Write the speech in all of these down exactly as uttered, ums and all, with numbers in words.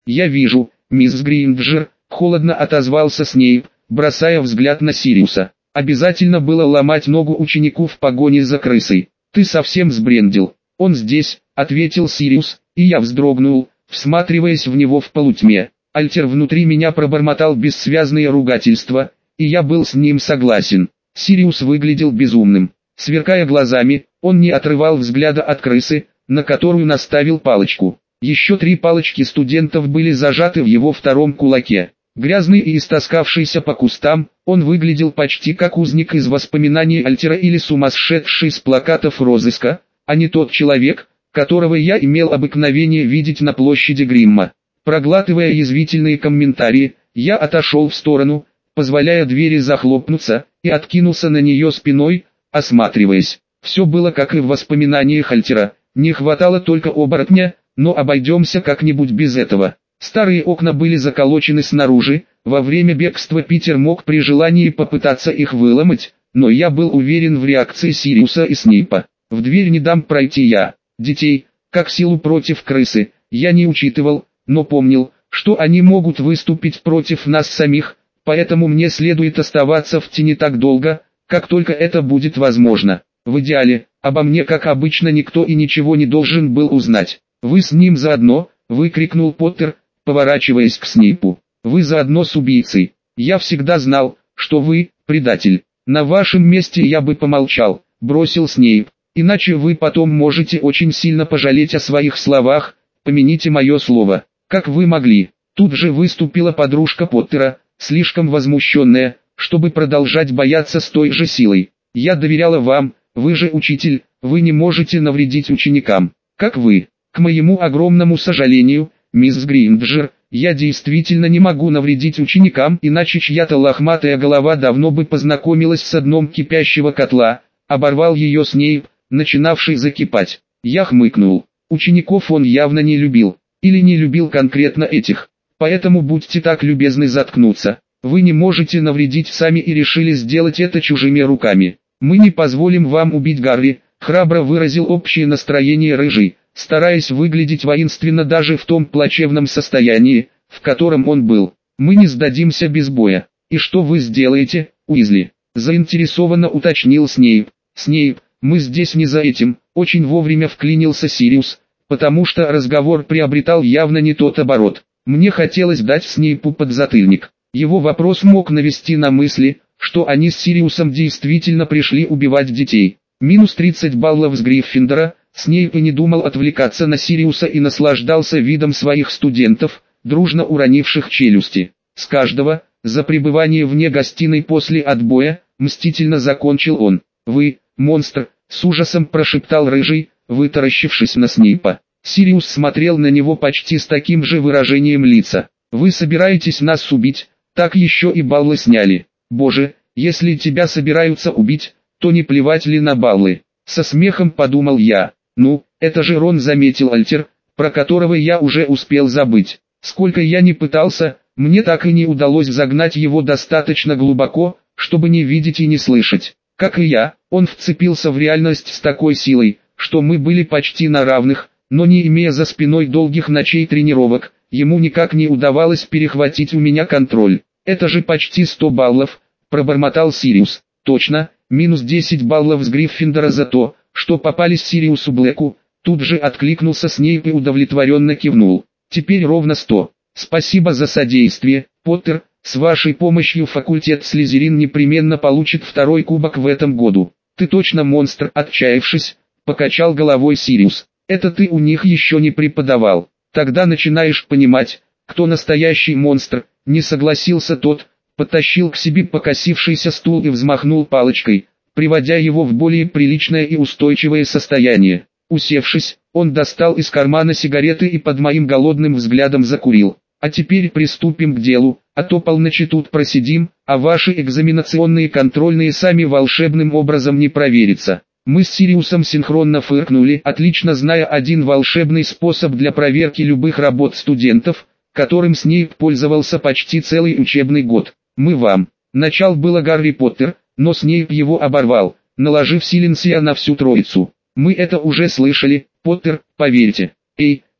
Я вижу, мисс Гринджер, холодно отозвался Снейп, бросая взгляд на Сириуса. Обязательно было ломать ногу ученику в погоне за крысой. Ты совсем сбрендил. Он здесь, ответил Сириус, и я вздрогнул, всматриваясь в него в полутьме. Альтер внутри меня пробормотал бессвязные ругательства, и я был с ним согласен. Сириус выглядел безумным. Сверкая глазами, он не отрывал взгляда от крысы, на которую наставил палочку. Еще три палочки студентов были зажаты в его втором кулаке. Грязный и истоскавшийся по кустам, он выглядел почти как узник из воспоминаний Альтера или сумасшедший с плакатов розыска, а не тот человек, которого я имел обыкновение видеть на площади Гримма. Проглатывая язвительные комментарии, я отошел в сторону, позволяя двери захлопнуться, и откинулся на нее спиной, осматриваясь. Все было как и в воспоминаниях Альтера, не хватало только оборотня, но обойдемся как-нибудь без этого. Старые окна были заколочены снаружи, во время бегства Питер мог при желании попытаться их выломать, но я был уверен в реакции Сириуса и Снейпа. В дверь не дам пройти я. Детей, как силу против крысы, я не учитывал, но помнил, что они могут выступить против нас самих, поэтому мне следует оставаться в тени так долго, как только это будет возможно. В идеале, обо мне как обычно никто и ничего не должен был узнать. «Вы с ним заодно?» — выкрикнул Поттер, поворачиваясь к Снейпу. «Вы заодно с убийцей. Я всегда знал, что вы предатель. На вашем месте я бы помолчал», — бросил Снейп. «Иначе вы потом можете очень сильно пожалеть о своих словах, помяните мое слово. Как вы могли?» Тут же выступила подружка Поттера, слишком возмущенная, чтобы продолжать бояться с той же силой. «Я доверяла вам, вы же учитель, вы не можете навредить ученикам. Как вы?» «К моему огромному сожалению, мисс Гринджер, я действительно не могу навредить ученикам, иначе чья-то лохматая голова давно бы познакомилась с дном кипящего котла», оборвал ее Снейп, начинавший закипать. Я хмыкнул. Учеников он явно не любил, или не любил конкретно этих. Поэтому будьте так любезны заткнуться. Вы не можете навредить сами и решили сделать это чужими руками. Мы не позволим вам убить Гарри, храбро выразил общее настроение Рыжий, стараясь выглядеть воинственно даже в том плачевном состоянии, в котором он был. «Мы не сдадимся без боя. И что вы сделаете, Уизли?» заинтересованно уточнил Снейп. «Снейп, мы здесь не за этим», очень вовремя вклинился Сириус, потому что разговор приобретал явно не тот оборот. Мне хотелось дать Снейпу подзатыльник. Его вопрос мог навести на мысли, что они с Сириусом действительно пришли убивать детей. Минус тридцать баллов с Гриффиндора. Снейп и не думал отвлекаться на Сириуса и наслаждался видом своих студентов, дружно уронивших челюсти. С каждого, за пребывание вне гостиной после отбоя, мстительно закончил он. «Вы, монстр», — с ужасом прошептал Рыжий, вытаращившись на Снейпа. Сириус смотрел на него почти с таким же выражением лица. «Вы собираетесь нас убить, так еще и баллы сняли. Боже, если тебя собираются убить, то не плевать ли на баллы?» Со смехом подумал я. «Ну, это же Рон», заметил Альтер, про которого я уже успел забыть. Сколько я ни пытался, мне так и не удалось загнать его достаточно глубоко, чтобы не видеть и не слышать. Как и я, он вцепился в реальность с такой силой, что мы были почти на равных, но не имея за спиной долгих ночей тренировок, ему никак не удавалось перехватить у меня контроль. «Это же почти сто баллов», пробормотал Сириус. «Точно, минус десять баллов с Гриффиндора за то, что попались Сириусу Блэку», тут же откликнулся Снейп и удовлетворенно кивнул. «Теперь ровно сто. Спасибо за содействие, Поттер, с вашей помощью факультет Слизерин непременно получит второй кубок в этом году». «Ты точно монстр», отчаявшись, покачал головой Сириус. «Это ты у них еще не преподавал. Тогда начинаешь понимать, кто настоящий монстр», не согласился тот, подтащил к себе покосившийся стул и взмахнул палочкой, приводя его в более приличное и устойчивое состояние. Усевшись, он достал из кармана сигареты и под моим голодным взглядом закурил. «А теперь приступим к делу, а то полночи тут просидим, а ваши экзаменационные контрольные сами волшебным образом не проверятся». Мы с Сириусом синхронно фыркнули, отлично зная один волшебный способ для проверки любых работ студентов, которым Снейп пользовался почти целый учебный год. «Мы вам». Начал было Гарри Поттер, но Снейп его оборвал, наложив силенсия на всю троицу. «Мы это уже слышали, Поттер, поверьте». «Эй,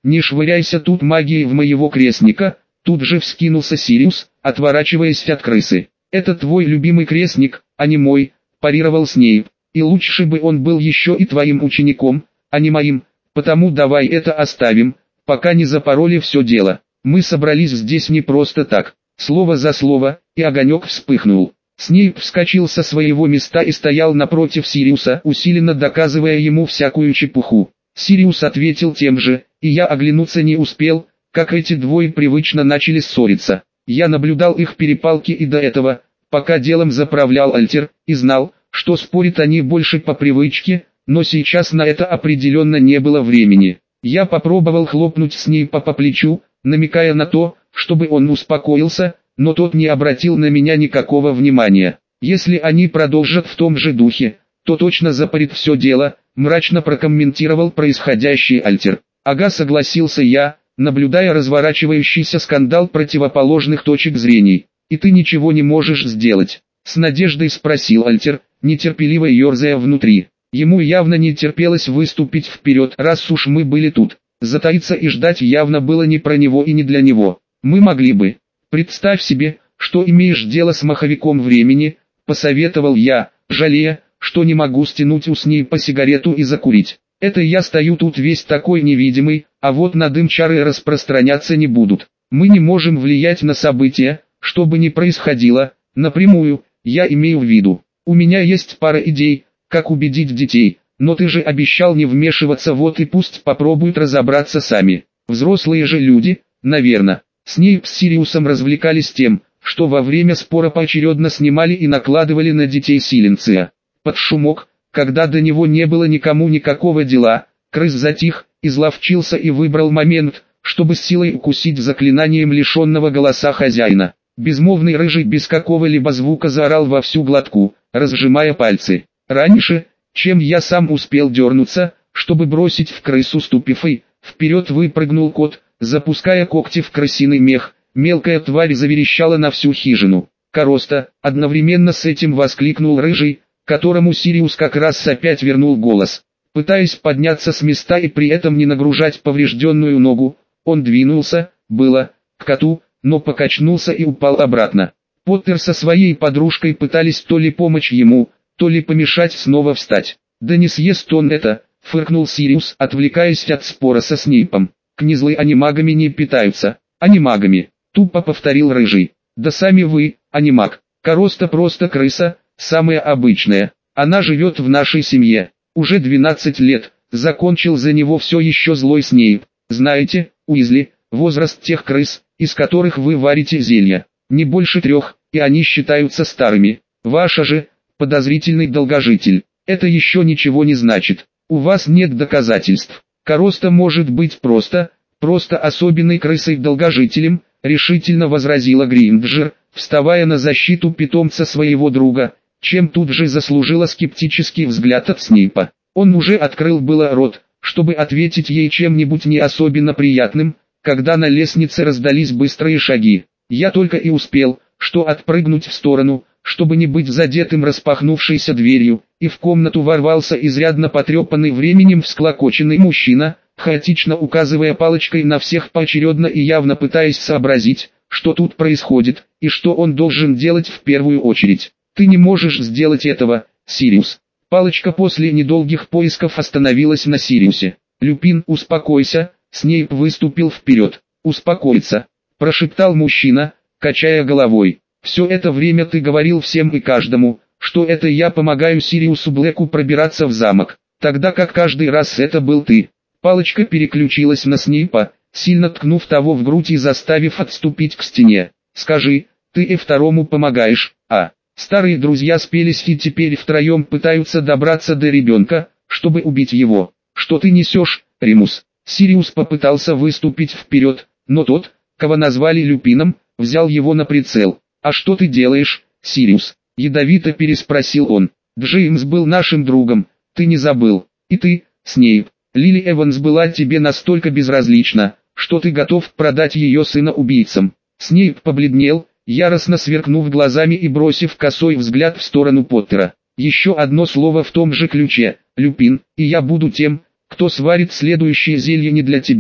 не швыряйся тут магией в моего крестника, тут же вскинулся Сириус, отворачиваясь от крысы. Это твой любимый крестник, а не мой, парировал Снейп, и лучше бы он был еще и твоим учеником, а не моим, потому давай это оставим, пока не запороли все дело. Мы собрались здесь не просто так, слово за слово, и огонек вспыхнул. Снейп вскочил со своего места и стоял напротив Сириуса, усиленно доказывая ему всякую чепуху. Сириус ответил тем же, и я оглянуться не успел, как эти двое привычно начали ссориться. Я наблюдал их перепалки и до этого, пока делом заправлял Альтер, и знал, что спорят они больше по привычке, но сейчас на это определенно не было времени. Я попробовал хлопнуть Снейпа по плечу, намекая на то, чтобы он успокоился, но тот не обратил на меня никакого внимания. Если они продолжат в том же духе, то точно запарит все дело, мрачно прокомментировал происходящее Альтер. Ага, согласился я, наблюдая разворачивающийся скандал противоположных точек зрения. И ты ничего не можешь сделать? С надеждой спросил Альтер, нетерпеливо ерзая внутри. Ему явно не терпелось выступить вперед, раз уж мы были тут. Затаиться и ждать явно было не про него и не для него. Мы могли бы. Представь себе, что имеешь дело с маховиком времени, посоветовал я, жалея, что не могу стянуть у Снейпа сигарету и закурить. Это я стою тут весь такой невидимый, а вот на дым чары распространяться не будут. Мы не можем влиять на события, что бы ни происходило, напрямую, я имею в виду. У меня есть пара идей, как убедить детей, но ты же обещал не вмешиваться, вот и пусть попробуют разобраться сами. Взрослые же люди, наверное. Снейп с Сириусом развлекались тем, что во время спора поочередно снимали и накладывали на детей силенция. Под шумок, когда до него не было никому никакого дела, крыс затих, изловчился и выбрал момент, чтобы с силой укусить заклинанием лишенного голоса хозяина. Безмолвный рыжий без какого-либо звука заорал во всю глотку, разжимая пальцы. Раньше, чем я сам успел дернуться, чтобы бросить в крысу ступифой, вперед выпрыгнул кот, запуская когти в крысиный мех. Мелкая тварь заверещала на всю хижину. Короста, одновременно с этим воскликнул рыжий, которому Сириус как раз опять вернул голос. Пытаясь подняться с места и при этом не нагружать поврежденную ногу, он двинулся, было, к коту, но покачнулся и упал обратно. Поттер со своей подружкой пытались то ли помочь ему, то ли помешать снова встать. «Да не съест он это», — фыркнул Сириус, отвлекаясь от спора со Снейпом. «Книзлы анимагами не питаются». «Анимагами», — тупо повторил рыжий. «Да сами вы, анимаг. Короста просто крыса, самая обычная. Она живет в нашей семье. Уже двенадцать лет», — закончил за него все еще злой Снейп. «Знаете, Уизли, возраст тех крыс, из которых вы варите зелья, не больше трех, и они считаются старыми. Ваша же, подозрительный долгожитель, это еще ничего не значит. У вас нет доказательств. Короста может быть просто, просто особенной крысой-долгожителем», — решительно возразила Гринджер, вставая на защиту питомца своего друга, чем тут же заслужила скептический взгляд от Снейпа. Он уже открыл было рот, чтобы ответить ей чем-нибудь не особенно приятным, когда на лестнице раздались быстрые шаги. Я только и успел, что отпрыгнуть в сторону, чтобы не быть задетым распахнувшейся дверью, и в комнату ворвался изрядно потрепанный временем всклокоченный мужчина, хаотично указывая палочкой на всех поочередно и явно пытаясь сообразить, что тут происходит, и что он должен делать в первую очередь. «Ты не можешь сделать этого, Сириус». Палочка после недолгих поисков остановилась на Сириусе. «Люпин, успокойся», — Снейп выступил вперед. «Успокоиться», — прошептал мужчина, качая головой. «Все это время ты говорил всем и каждому, что это я помогаю Сириусу Блэку пробираться в замок, тогда как каждый раз это был ты». Палочка переключилась на Снейпа, сильно ткнув того в грудь и заставив отступить к стене. «Скажи, ты и второму помогаешь, а?» Старые друзья спелись и теперь втроем пытаются добраться до ребенка, чтобы убить его. «Что ты несешь, Римус?» Сириус попытался выступить вперед, но тот, кого назвали Люпином, взял его на прицел. «А что ты делаешь, Сириус?» — ядовито переспросил он. «Джеймс был нашим другом, ты не забыл. И ты, Снейп, Лили Эванс была тебе настолько безразлична, что ты готов продать ее сына убийцам». Снейп побледнел, яростно сверкнув глазами и бросив косой взгляд в сторону Поттера. «Еще одно слово в том же ключе, Люпин, и я буду тем, кто сварит следующее зелье не для тебя,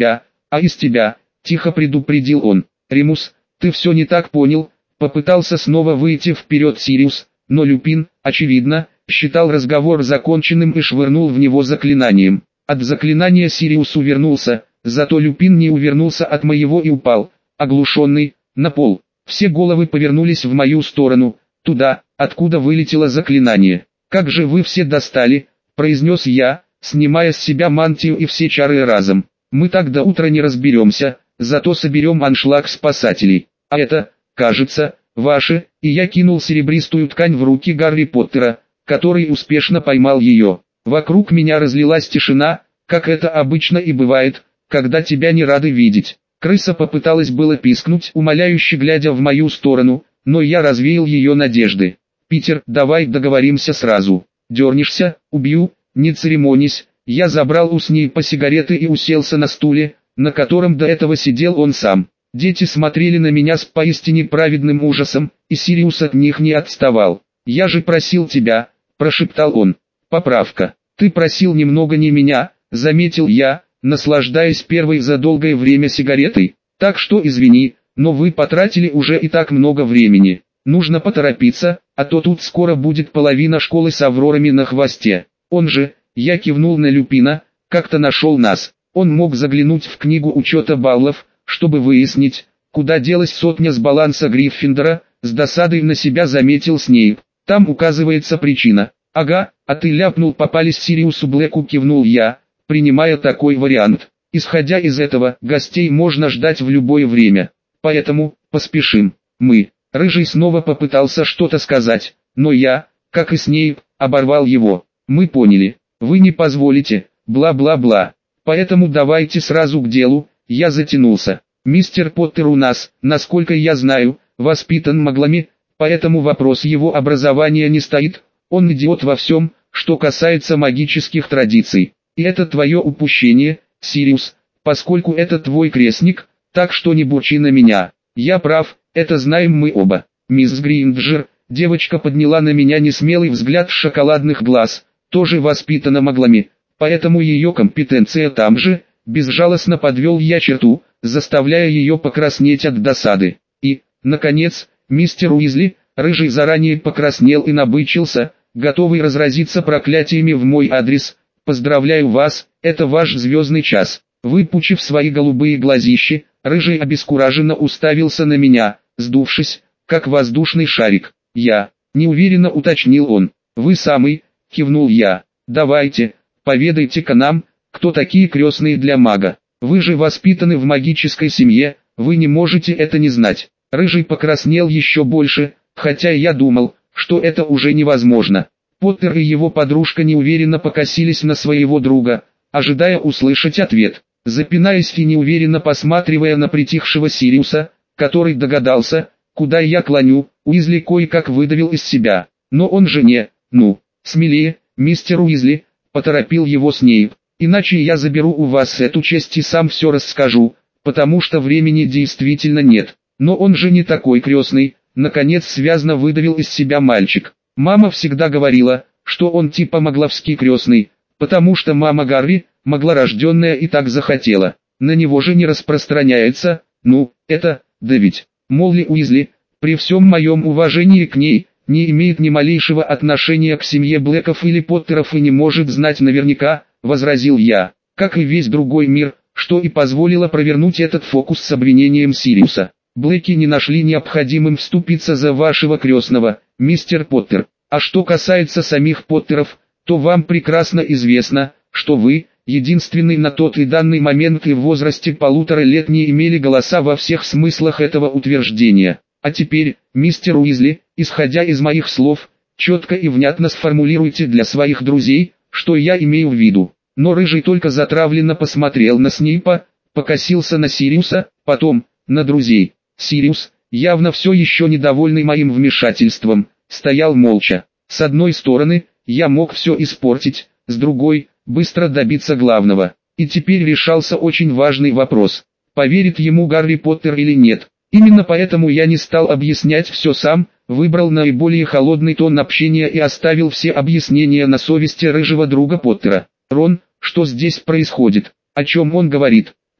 а из тебя», — тихо предупредил он. «Ремус, ты все не так понял», — попытался снова выйти вперед Сириус, но Люпин, очевидно, считал разговор законченным и швырнул в него заклинанием. От заклинания Сириус увернулся, зато Люпин не увернулся от моего и упал, оглушенный, на пол. Все головы повернулись в мою сторону, туда, откуда вылетело заклинание. «Как же вы все достали», — произнес я, снимая с себя мантию и все чары разом. «Мы так до утра не разберемся, зато соберем аншлаг спасателей. А это, кажется, ваше», и я кинул серебристую ткань в руки Гарри Поттера, который успешно поймал ее. Вокруг меня разлилась тишина, как это обычно и бывает, когда тебя не рады видеть. Крыса попыталась было пискнуть, умоляюще глядя в мою сторону, но я развеял ее надежды. «Питер, давай договоримся сразу. Дернешься, убью, не церемонись». Я забрал у Снейпа сигареты и уселся на стуле, на котором до этого сидел он сам. Дети смотрели на меня с поистине праведным ужасом, и Сириус от них не отставал. «Я же просил тебя», – прошептал он. «Поправка. Ты просил немного не меня», – заметил я, наслаждаясь первой за долгое время сигаретой. «Так что извини, но вы потратили уже и так много времени. Нужно поторопиться, а то тут скоро будет половина школы с аврорами на хвосте. Он же...» Я кивнул на Люпина, как-то нашел нас. Он мог заглянуть в книгу учета баллов, чтобы выяснить, куда делась сотня с баланса Гриффиндора, с досадой на себя заметил Снейп. Там указывается причина. «Ага, а ты ляпнул попались Сириусу Блэку», кивнул я, принимая такой вариант. Исходя из этого, гостей можно ждать в любое время. Поэтому, поспешим. Мы. Рыжий снова попытался что-то сказать, но я, как и Снейп, оборвал его. «Мы поняли. Вы не позволите, бла-бла-бла. Поэтому давайте сразу к делу». Я затянулся. «Мистер Поттер у нас, насколько я знаю, воспитан маглами, поэтому вопрос его образования не стоит. Он идиот во всем, что касается магических традиций. И это твое упущение, Сириус, поскольку это твой крестник, так что не бурчи на меня. Я прав, это знаем мы оба». «Мисс Гринджер», девочка подняла на меня несмелый взгляд шоколадных глаз, тоже воспитана маглами, поэтому ее компетенция там же. Безжалостно подвел я черту, заставляя ее покраснеть от досады. И, наконец, мистер Уизли, рыжий заранее покраснел и набычился, готовый разразиться проклятиями в мой адрес. «Поздравляю вас, это ваш звездный час». Выпучив свои голубые глазищи, рыжий обескураженно уставился на меня, сдувшись, как воздушный шарик. «Я», неуверенно уточнил он. «Вы самый», кивнул я. «Давайте, поведайте-ка нам, кто такие крестные для мага. Вы же воспитаны в магической семье, вы не можете это не знать». Рыжий покраснел еще больше, хотя я думал, что это уже невозможно. Поттер и его подружка неуверенно покосились на своего друга, ожидая услышать ответ. Запинаясь и неуверенно посматривая на притихшего Сириуса, который догадался, куда я клоню, Уизли кое-как выдавил из себя. «Но он же не, ну, смелее, мистер Уизли», поторопил его Снейп. «Иначе я заберу у вас эту честь и сам все расскажу, потому что времени действительно нет». «Но он же не такой крестный», наконец связно выдавил из себя мальчик. «Мама всегда говорила, что он типа магловский крестный, потому что мама Гарри, маглорожденная, и так захотела. На него же не распространяется, ну, это, да ведь, Молли Уизли, при всем моем уважении к ней, не имеет ни малейшего отношения к семье Блэков или Поттеров и не может знать наверняка», возразил я, «как и весь другой мир, что и позволило провернуть этот фокус с обвинением Сириуса. Блэки не нашли необходимым вступиться за вашего крестного, мистер Поттер. А что касается самих Поттеров, то вам прекрасно известно, что вы, единственный на тот и данный момент и в возрасте полутора лет не имели голоса во всех смыслах этого утверждения. А теперь, мистер Уизли, исходя из моих слов, четко и внятно сформулируйте для своих друзей, что я имею в виду». Но Рыжий только затравленно посмотрел на Снейпа, покосился на Сириуса, потом, на друзей. Сириус, явно все еще недовольный моим вмешательством, стоял молча. С одной стороны, я мог все испортить, с другой, быстро добиться главного. И теперь решался очень важный вопрос: поверит ему Гарри Поттер или нет. Именно поэтому я не стал объяснять все сам, выбрал наиболее холодный тон общения и оставил все объяснения на совести рыжего друга Поттера. «Рон, что здесь происходит? О чем он говорит?»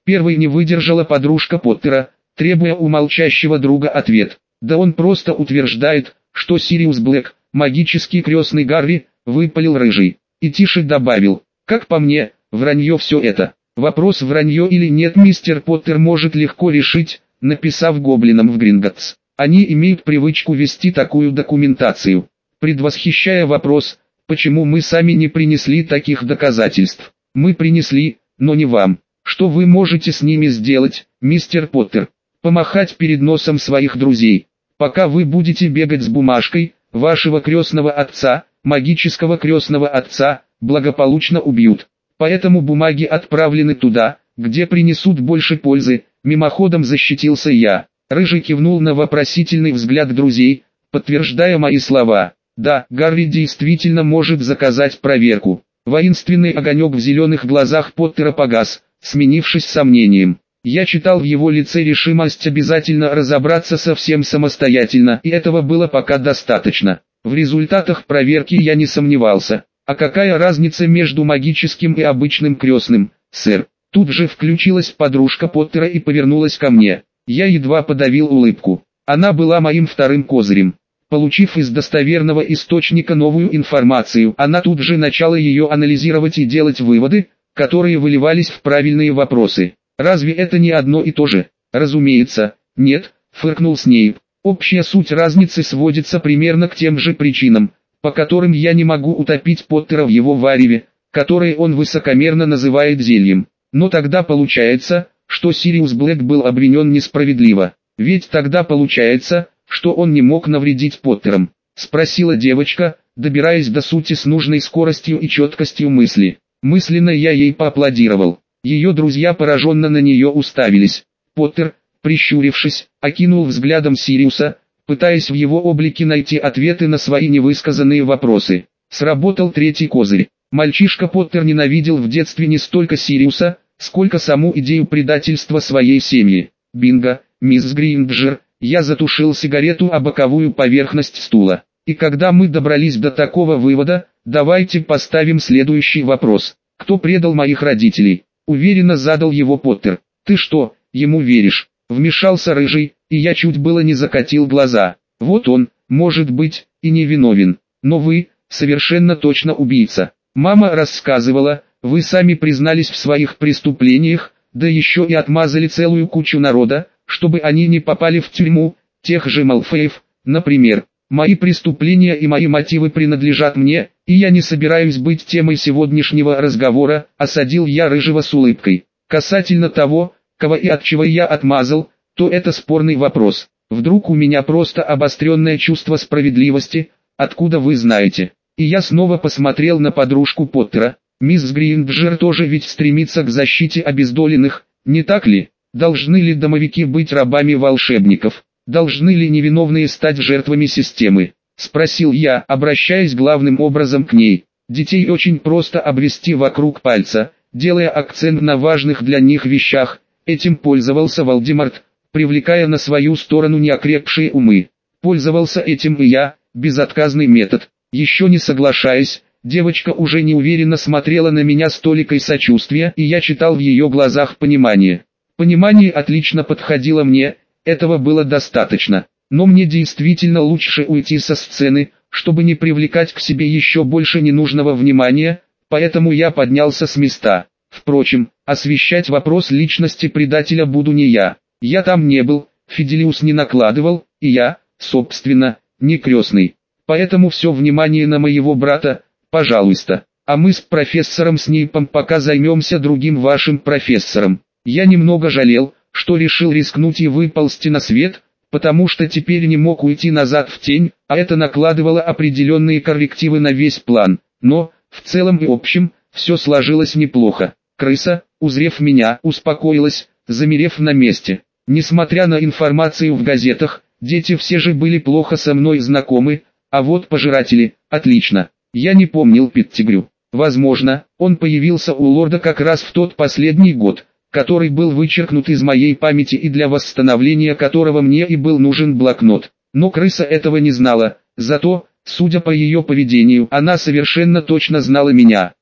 Первой не выдержала подружка Поттера, требуя у молчащего друга ответ. Да он просто утверждает, что Сириус Блэк, магический крестный Гарри, выпалил рыжий. И тише добавил: как по мне, вранье все это. Вопрос, вранье или нет, мистер Поттер может легко решить, написав гоблинам в Гринготтс. Они имеют привычку вести такую документацию. Предвосхищая вопрос, почему мы сами не принесли таких доказательств. Мы принесли, но не вам. Что вы можете с ними сделать, мистер Поттер? Помахать перед носом своих друзей. Пока вы будете бегать с бумажкой, вашего крестного отца, магического крестного отца, благополучно убьют. Поэтому бумаги отправлены туда, где принесут больше пользы, мимоходом защитился я. Рыжий кивнул на вопросительный взгляд друзей, подтверждая мои слова. Да, Гарри действительно может заказать проверку. Воинственный огонек в зеленых глазах Поттера погас, сменившись сомнением. Я читал в его лице решимость обязательно разобраться со всем самостоятельно, и этого было пока достаточно. В результатах проверки я не сомневался. А какая разница между магическим и обычным крестным, сэр? Тут же включилась подружка Поттера и повернулась ко мне. Я едва подавил улыбку. Она была моим вторым козырем. Получив из достоверного источника новую информацию, она тут же начала ее анализировать и делать выводы, которые выливались в правильные вопросы. Разве это не одно и то же? Разумеется, нет, фыркнул Снейп. Общая суть разницы сводится примерно к тем же причинам, по которым я не могу утопить Поттера в его вареве, которое он высокомерно называет зельем. Но тогда получается, что Сириус Блэк был обвинен несправедливо. Ведь тогда получается, что он не мог навредить Поттерам. Спросила девочка, добираясь до сути с нужной скоростью и четкостью мысли. Мысленно я ей поаплодировал. Ее друзья пораженно на нее уставились. Поттер, прищурившись, окинул взглядом Сириуса, пытаясь в его облике найти ответы на свои невысказанные вопросы. Сработал третий козырь. Мальчишка Поттер ненавидел в детстве не столько Сириуса, сколько саму идею предательства своей семьи. Бинго, мисс Гринджер, я затушил сигарету о боковую поверхность стула. И когда мы добрались до такого вывода, давайте поставим следующий вопрос. Кто предал моих родителей? Уверенно задал его Поттер. Ты что, ему веришь? Вмешался Рыжий, и я чуть было не закатил глаза. Вот он, может быть, и не виновен, но вы, совершенно точно убийца. Мама рассказывала, вы сами признались в своих преступлениях, да еще и отмазали целую кучу народа, чтобы они не попали в тюрьму, тех же Малфоев, например. Мои преступления и мои мотивы принадлежат мне, и я не собираюсь быть темой сегодняшнего разговора, осадил я Рыжего с улыбкой. Касательно того, кого и от чего я отмазал, то это спорный вопрос. Вдруг у меня просто обостренное чувство справедливости, откуда вы знаете? И я снова посмотрел на подружку Поттера. Мисс Гринджер тоже ведь стремится к защите обездоленных, не так ли? Должны ли домовики быть рабами волшебников? Должны ли невиновные стать жертвами системы? Спросил я, обращаясь главным образом к ней. Детей очень просто обвести вокруг пальца, делая акцент на важных для них вещах. Этим пользовался Волдеморт, привлекая на свою сторону неокрепшие умы. Пользовался этим и я, безотказный метод. Еще не соглашаясь, девочка уже неуверенно смотрела на меня с толикой сочувствия, и я читал в ее глазах понимание. Понимание отлично подходило мне, этого было достаточно. Но мне действительно лучше уйти со сцены, чтобы не привлекать к себе еще больше ненужного внимания, поэтому я поднялся с места. Впрочем, освещать вопрос личности предателя буду не я. Я там не был, Фиделиус не накладывал, и я, собственно, не крестный. Поэтому все внимание на моего брата, пожалуйста. А мы с профессором Снейпом пока займемся другим вашим профессором. Я немного жалел, что решил рискнуть и выползти на свет, потому что теперь не мог уйти назад в тень, а это накладывало определенные коррективы на весь план. Но, в целом и общем, все сложилось неплохо. Крыса, узрев меня, успокоилась, замерев на месте. Несмотря на информацию в газетах, дети все же были плохо со мной знакомы, а вот пожиратели, отлично. Я не помнил Петтигрю. Возможно, он появился у лорда как раз в тот последний год, который был вычеркнут из моей памяти и для восстановления которого мне и был нужен блокнот. Но крыса этого не знала, зато, судя по ее поведению, она совершенно точно знала меня.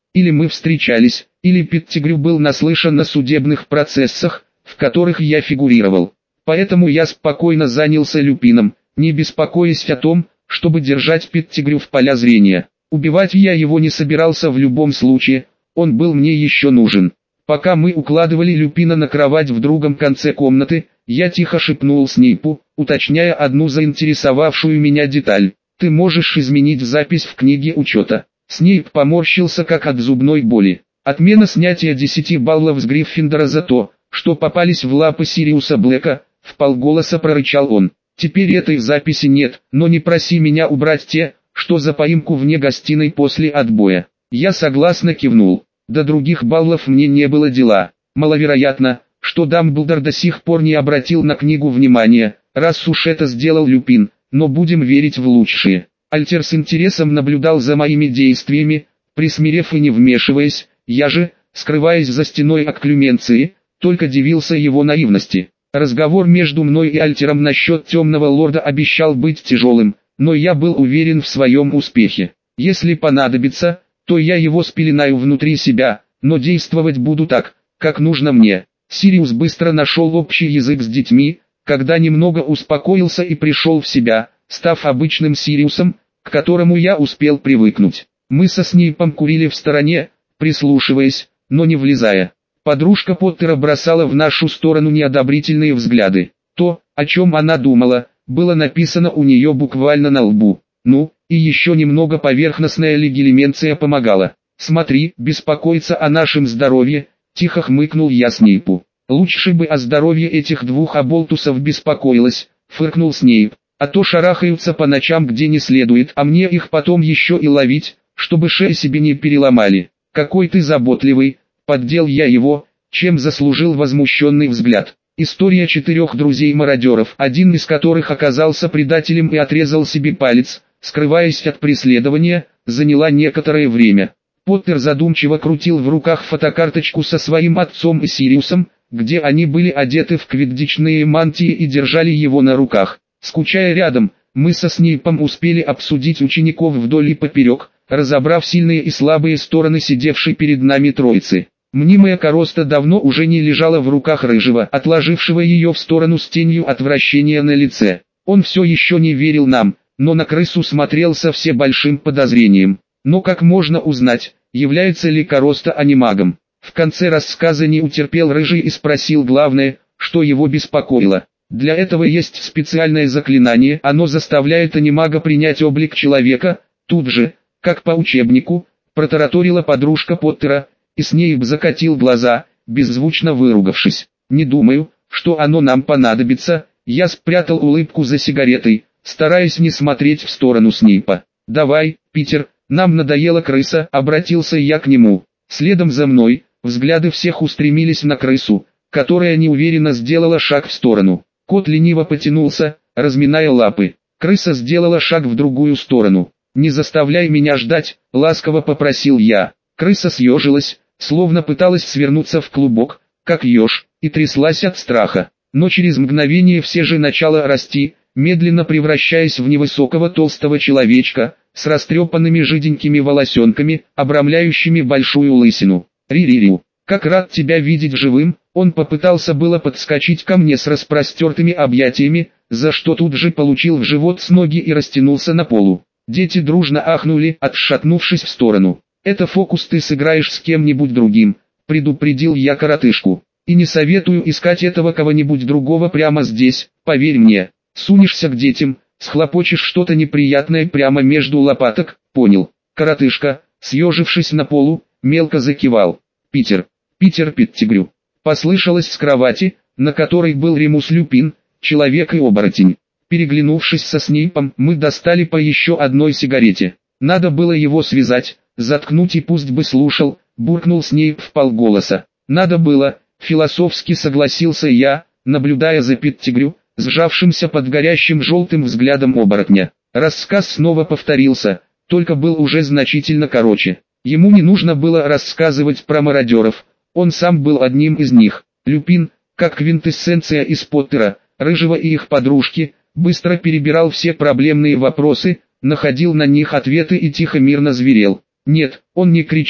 Или мы встречались, или Петтигрю был наслышан на судебных процессах, в которых я фигурировал. Поэтому я спокойно занялся Люпином, не беспокоясь о том, чтобы держать Петтигрю в поля зрения. Убивать я его не собирался в любом случае, он был мне еще нужен. Пока мы укладывали Люпина на кровать в другом конце комнаты, я тихо шепнул Снейпу, уточняя одну заинтересовавшую меня деталь. «Ты можешь изменить запись в книге учета». Снейп поморщился как от зубной боли. Отмена снятия десяти баллов с Гриффиндора за то, что попались в лапы Сириуса Блэка, вполголоса прорычал он. «Теперь этой записи нет, но не проси меня убрать те, что за поимку вне гостиной после отбоя». Я согласно кивнул. До других баллов мне не было дела. Маловероятно, что Дамблдор до сих пор не обратил на книгу внимания, раз уж это сделал Люпин, но будем верить в лучшее. Альтер с интересом наблюдал за моими действиями, присмирев и не вмешиваясь, я же, скрываясь за стеной окклюменции, только дивился его наивности. Разговор между мной и Альтером насчет темного лорда обещал быть тяжелым, но я был уверен в своем успехе. Если понадобится, то я его спеленаю внутри себя, но действовать буду так, как нужно мне. Сириус быстро нашел общий язык с детьми, когда немного успокоился и пришел в себя, став обычным Сириусом, к которому я успел привыкнуть. Мы со Снейпом курили в стороне, прислушиваясь, но не влезая. Подружка Поттера бросала в нашу сторону неодобрительные взгляды. То, о чем она думала, было написано у нее буквально на лбу. Ну, и еще немного поверхностная легилименция помогала. «Смотри, беспокоиться о нашем здоровье», — тихо хмыкнул я Снейпу. «Лучше бы о здоровье этих двух оболтусов беспокоилась», — фыркнул Снейп. «А то шарахаются по ночам где не следует, а мне их потом еще и ловить, чтобы шеи себе не переломали». «Какой ты заботливый», — поддел я его, чем заслужил возмущенный взгляд. История четырех друзей-мародеров, один из которых оказался предателем и отрезал себе палец, скрываясь от преследования, заняла некоторое время. Поттер задумчиво крутил в руках фотокарточку со своим отцом и Сириусом, где они были одеты в квиддичные мантии и держали его на руках. Скучая рядом, мы со Снейпом успели обсудить учеников вдоль и поперек, разобрав сильные и слабые стороны сидевшей перед нами троицы. Мнимая короста давно уже не лежала в руках Рыжего, отложившего ее в сторону с тенью отвращения на лице. Он все еще не верил нам, но на крысу смотрел со все большим подозрением. Но как можно узнать, является ли короста анимагом? В конце рассказа не утерпел Рыжий и спросил главное, что его беспокоило. Для этого есть специальное заклинание, оно заставляет анимага принять облик человека. Тут же, как по учебнику, протараторила подружка Поттера, и Снейп закатил глаза, беззвучно выругавшись. «Не думаю, что оно нам понадобится», я спрятал улыбку за сигаретой, стараясь не смотреть в сторону Снейпа. «Давай, Питер, нам надоела крыса», обратился я к нему. Следом за мной, взгляды всех устремились на крысу, которая неуверенно сделала шаг в сторону. Кот лениво потянулся, разминая лапы. Крыса сделала шаг в другую сторону. «Не заставляй меня ждать», — ласково попросил я. Крыса съежилась, словно пыталась свернуться в клубок, как еж, и тряслась от страха. Но через мгновение все же начала расти, медленно превращаясь в невысокого толстого человечка, с растрепанными жиденькими волосенками, обрамляющими большую лысину. «Ри-ри-рю, как рад тебя видеть живым!» Он попытался было подскочить ко мне с распростертыми объятиями, за что тут же получил в живот с ноги и растянулся на полу. Дети дружно ахнули, отшатнувшись в сторону. «Это фокус ты сыграешь с кем-нибудь другим», — предупредил я коротышку. «И не советую искать этого кого-нибудь другого прямо здесь, поверь мне. Сунешься к детям, схлопочешь что-то неприятное прямо между лопаток, понял?» Коротышка, съежившись на полу, мелко закивал. «Питер, Питер Петтигрю», послышалось с кровати, на которой был Ремус Люпин, человек и оборотень. Переглянувшись со Снейпом, мы достали по еще одной сигарете. Надо было его связать, заткнуть и пусть бы слушал, буркнул Снейп вполголоса. Надо было, философски согласился я, наблюдая за Петтигрю, сжавшимся под горящим желтым взглядом оборотня. Рассказ снова повторился, только был уже значительно короче. Ему не нужно было рассказывать про мародеров, он сам был одним из них. Люпин, как квинтэссенция из Поттера, Рыжего и их подружки, быстро перебирал все проблемные вопросы, находил на них ответы и тихо мирно зверел. Нет, он не кричал,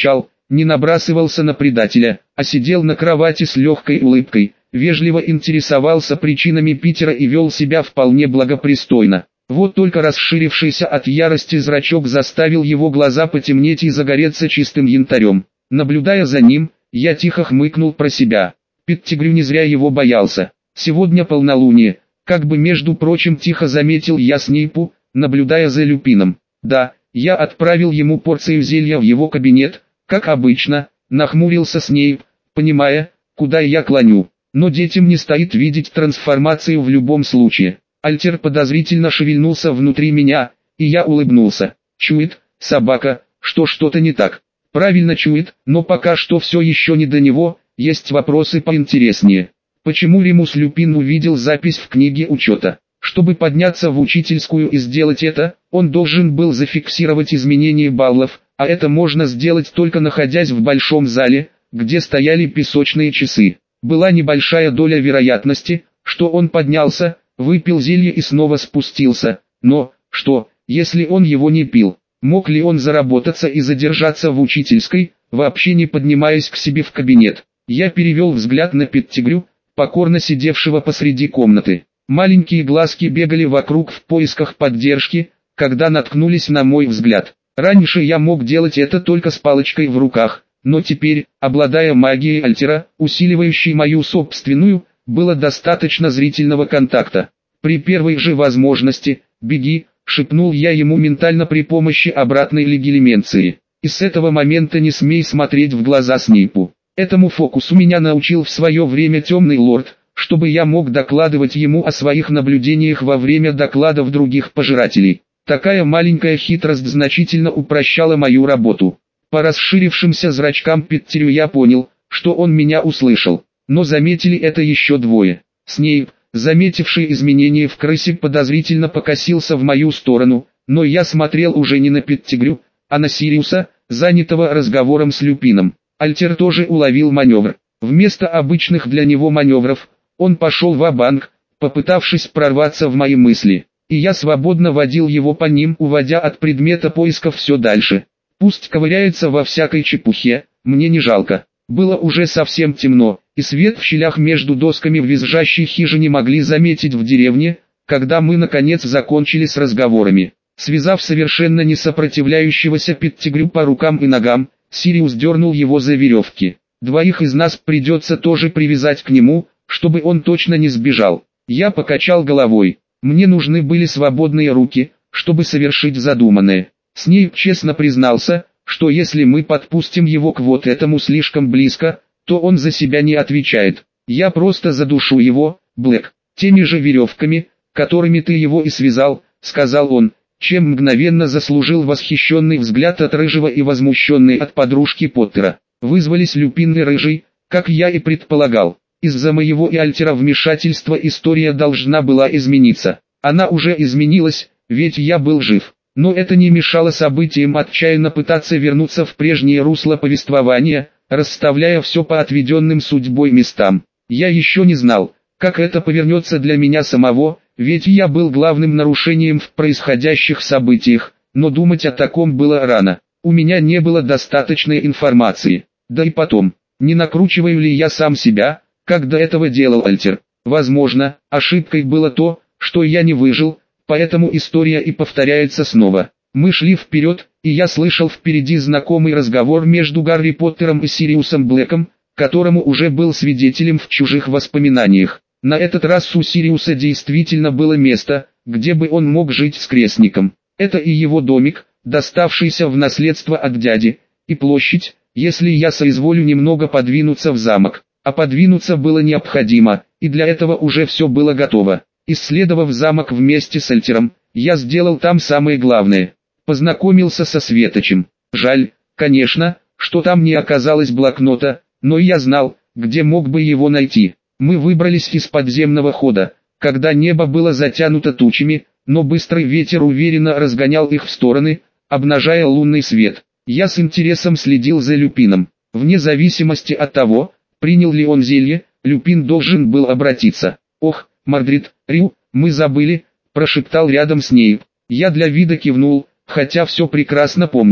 не набрасывался на предателя, а сидел на кровати с легкой улыбкой, вежливо интересовался причинами Питера и вел себя вполне благопристойно. Вот только расширившийся от ярости зрачок заставил его глаза потемнеть и загореться чистым янтарем. Наблюдая за ним, я тихо хмыкнул про себя. Петтигрю не зря его боялся. Сегодня полнолуние, как бы между прочим тихо заметил я Снейпу, наблюдая за Люпином. Да, я отправил ему порцию зелья в его кабинет, как обычно, нахмурился Снейп, понимая, куда я клоню. Но детям не стоит видеть трансформацию в любом случае. Альтер подозрительно шевельнулся внутри меня, и я улыбнулся. Чует, собака, что что-то не так. Правильно чует, но пока что все еще не до него, есть вопросы поинтереснее. Почему Ремус Люпин увидел запись в книге учета? Чтобы подняться в учительскую и сделать это, он должен был зафиксировать изменение баллов, а это можно сделать только находясь в большом зале, где стояли песочные часы. Была небольшая доля вероятности, что он поднялся, выпил зелье и снова спустился. Но, что, если он его не пил? Мог ли он заработаться и задержаться в учительской, вообще не поднимаясь к себе в кабинет? Я перевел взгляд на Петтигрю, покорно сидевшего посреди комнаты. Маленькие глазки бегали вокруг в поисках поддержки, когда наткнулись на мой взгляд. Раньше я мог делать это только с палочкой в руках, но теперь, обладая магией Альтера, усиливающей мою собственную, было достаточно зрительного контакта. При первой же возможности, беги, шепнул я ему ментально при помощи обратной легилименции. И с этого момента не смей смотреть в глаза Снейпу. Этому фокусу меня научил в свое время Темный Лорд, чтобы я мог докладывать ему о своих наблюдениях во время докладов других пожирателей. Такая маленькая хитрость значительно упрощала мою работу. По расширившимся зрачкам Петтерю я понял, что он меня услышал. Но заметили это еще двое. Снейп, заметивший изменения в крысе, подозрительно покосился в мою сторону, но я смотрел уже не на Петтигрю, а на Сириуса, занятого разговором с Люпином. Альтер тоже уловил маневр. Вместо обычных для него маневров, он пошел ва-банк, попытавшись прорваться в мои мысли. И я свободно водил его по ним, уводя от предмета поиска все дальше. Пусть ковыряется во всякой чепухе, мне не жалко. Было уже совсем темно, и свет в щелях между досками в визжащей хижине могли заметить в деревне, когда мы наконец закончили с разговорами. Связав совершенно не сопротивляющегося Петтигрю по рукам и ногам, Сириус дернул его за веревки. Двоих из нас придется тоже привязать к нему, чтобы он точно не сбежал. Я покачал головой. Мне нужны были свободные руки, чтобы совершить задуманное. Снейп честно признался, что если мы подпустим его к вот этому слишком близко, то он за себя не отвечает. Я просто задушу его, Блэк, теми же веревками, которыми ты его и связал, сказал он, чем мгновенно заслужил восхищенный взгляд от Рыжего и возмущенный от подружки Поттера. Вызвались Люпин и Рыжий, как я и предполагал. Из-за моего и Альтера вмешательства история должна была измениться. Она уже изменилась, ведь я был жив. Но это не мешало событиям отчаянно пытаться вернуться в прежнее русло повествования, расставляя все по отведенным судьбой местам. Я еще не знал, как это повернется для меня самого, ведь я был главным нарушением в происходящих событиях, но думать о таком было рано. У меня не было достаточной информации. Да и потом, не накручиваю ли я сам себя, как до этого делал Альтер? Возможно, ошибкой было то, что я не выжил, поэтому история и повторяется снова. Мы шли вперед, и я слышал впереди знакомый разговор между Гарри Поттером и Сириусом Блэком, которому уже был свидетелем в чужих воспоминаниях. На этот раз у Сириуса действительно было место, где бы он мог жить с крестником. Это и его домик, доставшийся в наследство от дяди, и площадь, если я соизволю немного подвинуться в замок. А подвинуться было необходимо, и для этого уже все было готово. Исследовав замок вместе с Альтером, я сделал там самое главное. Познакомился со Светочем. Жаль, конечно, что там не оказалось блокнота, но я знал, где мог бы его найти. Мы выбрались из подземного хода, когда небо было затянуто тучами, но быстрый ветер уверенно разгонял их в стороны, обнажая лунный свет. Я с интересом следил за Люпином. Вне зависимости от того, принял ли он зелье, Люпин должен был обратиться. «Ох, Мардрид, Рю, мы забыли», – прошептал рядом с ней. Я для вида кивнул, хотя все прекрасно помнил.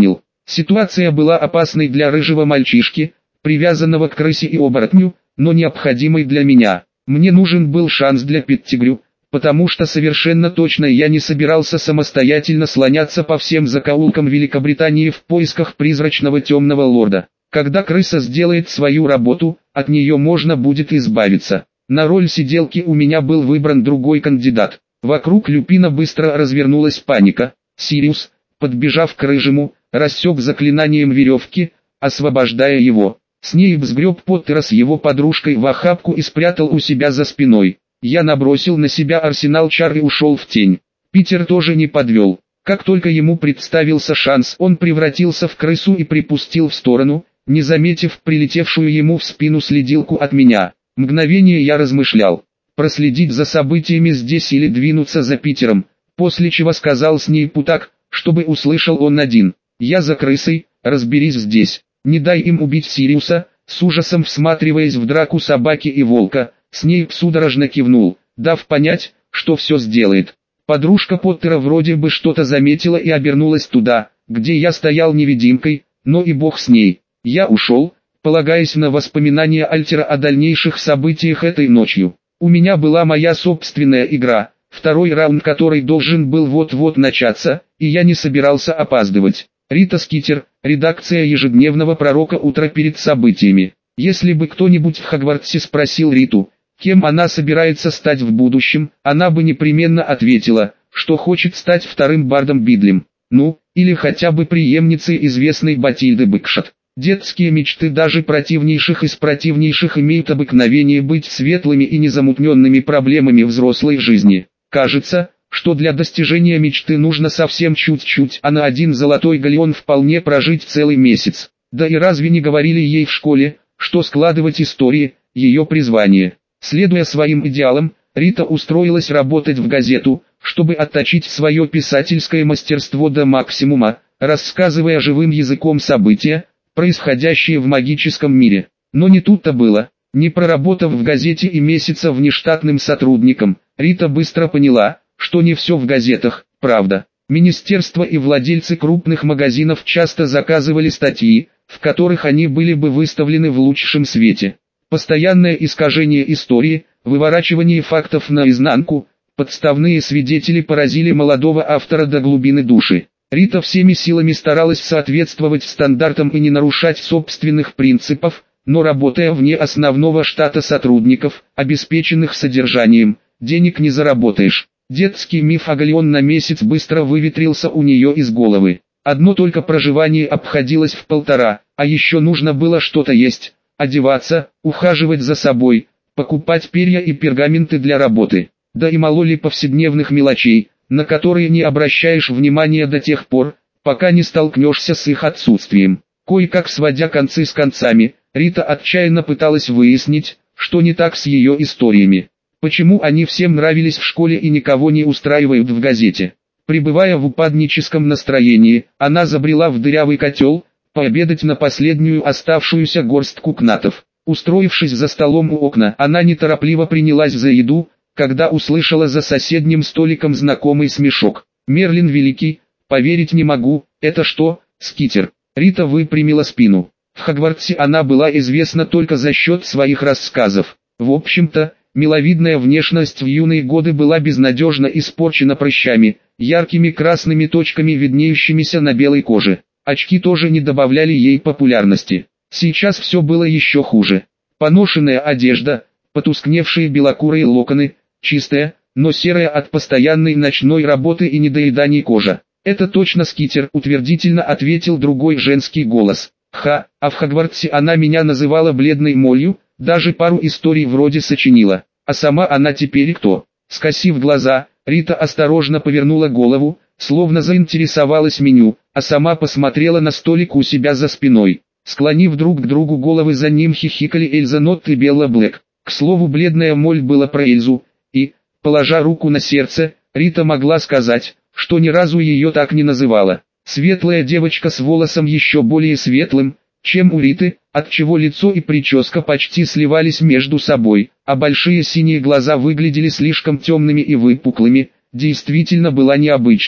Ситуация была опасной для рыжего мальчишки, привязанного к крысе и оборотню, но необходимой для меня. Мне нужен был шанс для Петтигрю, потому что совершенно точно я не собирался самостоятельно слоняться по всем закоулкам Великобритании в поисках призрачного темного лорда. Когда крыса сделает свою работу, от нее можно будет избавиться. На роль сиделки у меня был выбран другой кандидат. Вокруг Люпина быстро развернулась паника. Сириус, подбежав к рыжему, рассек заклинанием веревки, освобождая его. Снейп сгреб Поттера с его подружкой в охапку и спрятал у себя за спиной. Я набросил на себя арсенал чар и ушел в тень. Питер тоже не подвел. Как только ему представился шанс, он превратился в крысу и припустил в сторону, не заметив прилетевшую ему в спину следилку от меня. Мгновение я размышлял, проследить за событиями здесь или двинуться за Питером, после чего сказал Снейпу так, чтобы услышал он один: «Я за крысой, разберись здесь, не дай им убить Сириуса». С ужасом всматриваясь в драку собаки и волка, Снейп судорожно кивнул, дав понять, что все сделает. Подружка Поттера вроде бы что-то заметила и обернулась туда, где я стоял невидимкой, но и бог с ней. Я ушел, полагаясь на воспоминания Альтера о дальнейших событиях этой ночью. У меня была моя собственная игра, второй раунд которой должен был вот-вот начаться, и я не собирался опаздывать. Рита Скитер, редакция ежедневного пророка «Утро перед событиями». Если бы кто-нибудь в Хогвартсе спросил Риту, кем она собирается стать в будущем, она бы непременно ответила, что хочет стать вторым бардом Бидлем. Ну, или хотя бы преемницей известной Батильды Бэкшот. Детские мечты даже противнейших из противнейших имеют обыкновение быть светлыми и незамутненными проблемами взрослой жизни. Кажется, что для достижения мечты нужно совсем чуть-чуть, а на один золотой галеон вполне прожить целый месяц. Да и разве не говорили ей в школе, что складывать истории – ее призвание? Следуя своим идеалам, Рита устроилась работать в газету, чтобы отточить свое писательское мастерство до максимума, рассказывая живым языком события, происходящие в магическом мире. Но не тут-то было. Не проработав в газете и месяца внештатным сотрудником, Рита быстро поняла, что не все в газетах, правда. Министерства и владельцы крупных магазинов часто заказывали статьи, в которых они были бы выставлены в лучшем свете. Постоянное искажение истории, выворачивание фактов наизнанку, подставные свидетели поразили молодого автора до глубины души. Рита всеми силами старалась соответствовать стандартам и не нарушать собственных принципов, но работая вне основного штата сотрудников, обеспеченных содержанием, денег не заработаешь. Детский миф о галеон на месяц быстро выветрился у нее из головы. Одно только проживание обходилось в полтора, а еще нужно было что-то есть, одеваться, ухаживать за собой, покупать перья и пергаменты для работы. Да и мало ли повседневных мелочей, на которые не обращаешь внимания до тех пор, пока не столкнешься с их отсутствием. Кое-как сводя концы с концами, Рита отчаянно пыталась выяснить, что не так с ее историями. Почему они всем нравились в школе и никого не устраивают в газете? Пребывая в упадническом настроении, она забрела в дырявый котел, пообедать на последнюю оставшуюся горстку кнатов. Устроившись за столом у окна, она неторопливо принялась за еду, когда услышала за соседним столиком знакомый смешок. «Мерлин Великий, поверить не могу, это что, Скитер?» Рита выпрямила спину. В Хогвартсе она была известна только за счет своих рассказов. В общем-то, миловидная внешность в юные годы была безнадежно испорчена прыщами, яркими красными точками, виднеющимися на белой коже. Очки тоже не добавляли ей популярности. Сейчас все было еще хуже. Поношенная одежда, потускневшие белокурые локоны, чистая, но серая от постоянной ночной работы и недоеданий кожа. «Это точно Скитер», — утвердительно ответил другой женский голос. «Ха, а в Хогвартсе она меня называла бледной молью, даже пару историй вроде сочинила. А сама она теперь кто?» Скосив глаза, Рита осторожно повернула голову, словно заинтересовалась меню, а сама посмотрела на столик у себя за спиной. Склонив друг к другу головы, за ним хихикали Эльза Нотт и Белла Блэк. К слову, бледная моль была про Эльзу, и, положа руку на сердце, Рита могла сказать, что ни разу ее так не называла. Светлая девочка с волосом еще более светлым, чем у Риты, отчего лицо и прическа почти сливались между собой, а большие синие глаза выглядели слишком темными и выпуклыми, действительно была необычной.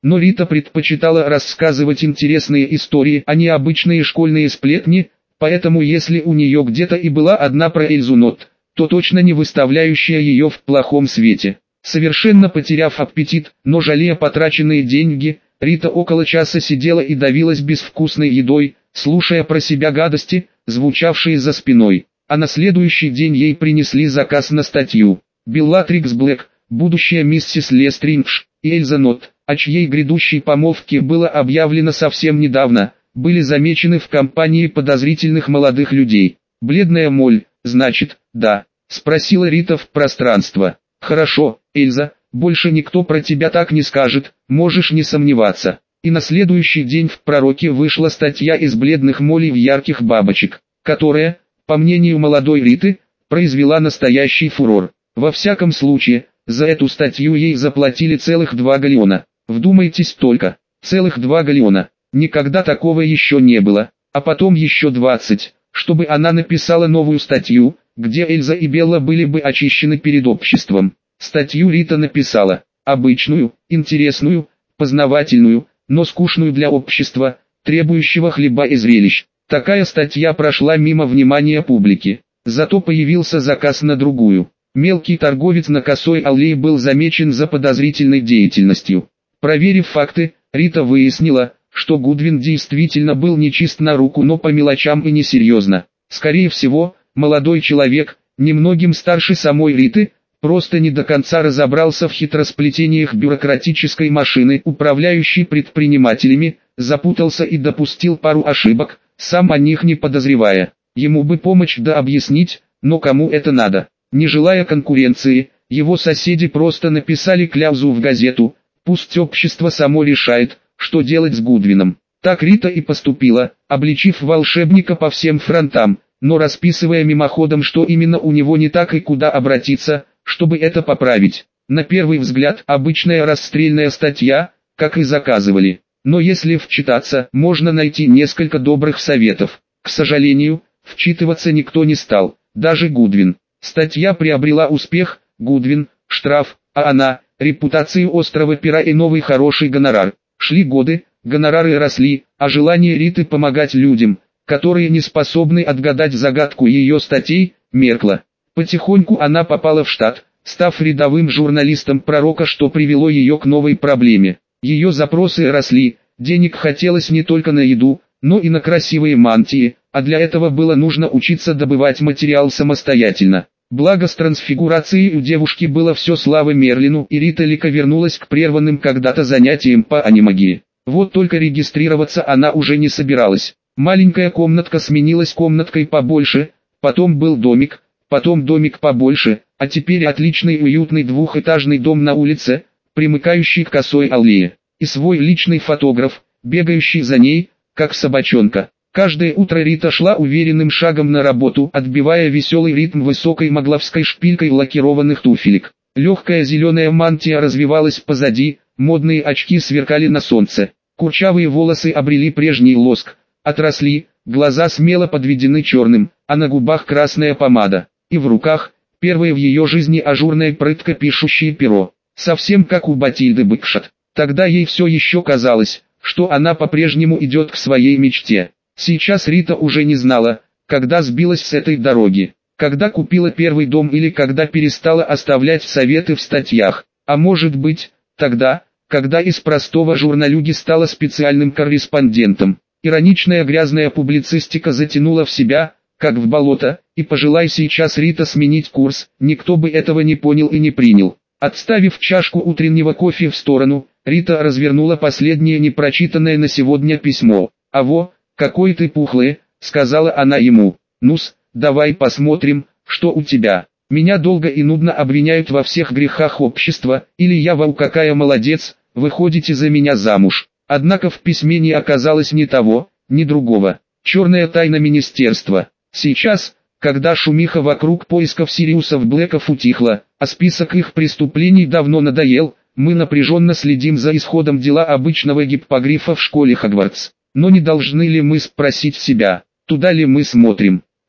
Но Рита предпочитала рассказывать интересные истории, а не обычные школьные сплетни, поэтому если у нее где-то и была одна про Эльзу Нот, то точно не выставляющая ее в плохом свете. Совершенно потеряв аппетит, но жалея потраченные деньги, Рита около часа сидела и давилась безвкусной едой, слушая про себя гадости, звучавшие за спиной. А на следующий день ей принесли заказ на статью. Беллатрикс Блэк, будущая миссис Лестриндж, и Эльза Нот, о чьей грядущей помолвке было объявлено совсем недавно, были замечены в компании подозрительных молодых людей. «Бледная моль, значит, да?» – спросила Рита в пространство. «Хорошо, Эльза, больше никто про тебя так не скажет, можешь не сомневаться». И на следующий день в «Пророке» вышла статья из бледных молей в ярких бабочек, которая, по мнению молодой Риты, произвела настоящий фурор. Во всяком случае, за эту статью ей заплатили целых два галлеона. Вдумайтесь только, целых два галлеона. Никогда такого еще не было, а потом еще двадцать, чтобы она написала новую статью, где Эльза и Белла были бы очищены перед обществом. Статью Рита написала, обычную, интересную, познавательную, но скучную для общества, требующего хлеба и зрелищ. Такая статья прошла мимо внимания публики, зато появился заказ на другую. Мелкий торговец на Косой аллее был замечен за подозрительной деятельностью. Проверив факты, Рита выяснила, что Гудвин действительно был нечист на руку, но по мелочам и несерьезно. Скорее всего, молодой человек, немногим старше самой Риты, просто не до конца разобрался в хитросплетениях бюрократической машины, управляющей предпринимателями, запутался и допустил пару ошибок, сам о них не подозревая. Ему бы помочь да объяснить, но кому это надо? Не желая конкуренции, его соседи просто написали кляузу в газету, пусть общество само решает, что делать с Гудвином. Так Рита и поступила, обличив волшебника по всем фронтам, но расписывая мимоходом, что именно у него не так и куда обратиться, чтобы это поправить. На первый взгляд, обычная расстрельная статья, как и заказывали. Но если вчитаться, можно найти несколько добрых советов. К сожалению, вчитываться никто не стал, даже Гудвин. Статья приобрела успех, Гудвин, штраф, а она, репутацию острого пера и новый хороший гонорар. Шли годы, гонорары росли, а желание Риты помогать людям, которые не способны отгадать загадку ее статей, меркло. Потихоньку она попала в штат, став рядовым журналистом «Пророка», что привело ее к новой проблеме. Ее запросы росли, денег хотелось не только на еду, но и на красивые мантии, а для этого было нужно учиться добывать материал самостоятельно. Благо с трансфигурацией у девушки было все слава Мерлину, и Рита легко вернулась к прерванным когда-то занятиям по анимагии. Вот только регистрироваться она уже не собиралась. Маленькая комнатка сменилась комнаткой побольше, потом был домик, потом домик побольше, а теперь отличный уютный двухэтажный дом на улице, примыкающий к Косой аллее. И свой личный фотограф, бегающий за ней, как собачонка. Каждое утро Рита шла уверенным шагом на работу, отбивая веселый ритм высокой могловской шпилькой лакированных туфелек. Легкая зеленая мантия развивалась позади, модные очки сверкали на солнце. Курчавые волосы обрели прежний лоск, отросли, глаза смело подведены черным, а на губах красная помада. И в руках, первое в ее жизни ажурное прытко пишущее перо. Совсем как у Батильды Бэкшот. Тогда ей все еще казалось, что она по-прежнему идет к своей мечте. Сейчас Рита уже не знала, когда сбилась с этой дороги, когда купила первый дом или когда перестала оставлять советы в статьях, а может быть, тогда, когда из простого журналюги стала специальным корреспондентом. Ироничная грязная публицистика затянула в себя, как в болото, и пожелай сейчас Рита сменить курс, никто бы этого не понял и не принял. Отставив чашку утреннего кофе в сторону, Рита развернула последнее непрочитанное на сегодня письмо. «Аво, какой ты пухлый», — сказала она ему. «Ну-с, давай посмотрим, что у тебя. Меня долго и нудно обвиняют во всех грехах общества, или я вау какая молодец, выходите за меня замуж». Однако в письме не оказалось ни того, ни другого. Черная тайна министерства. Сейчас, когда шумиха вокруг поисков Сириусов Блэков утихла, а список их преступлений давно надоел, мы напряженно следим за исходом дела обычного гиппогрифа в школе Хогвартс. Но не должны ли мы спросить себя, туда ли мы смотрим?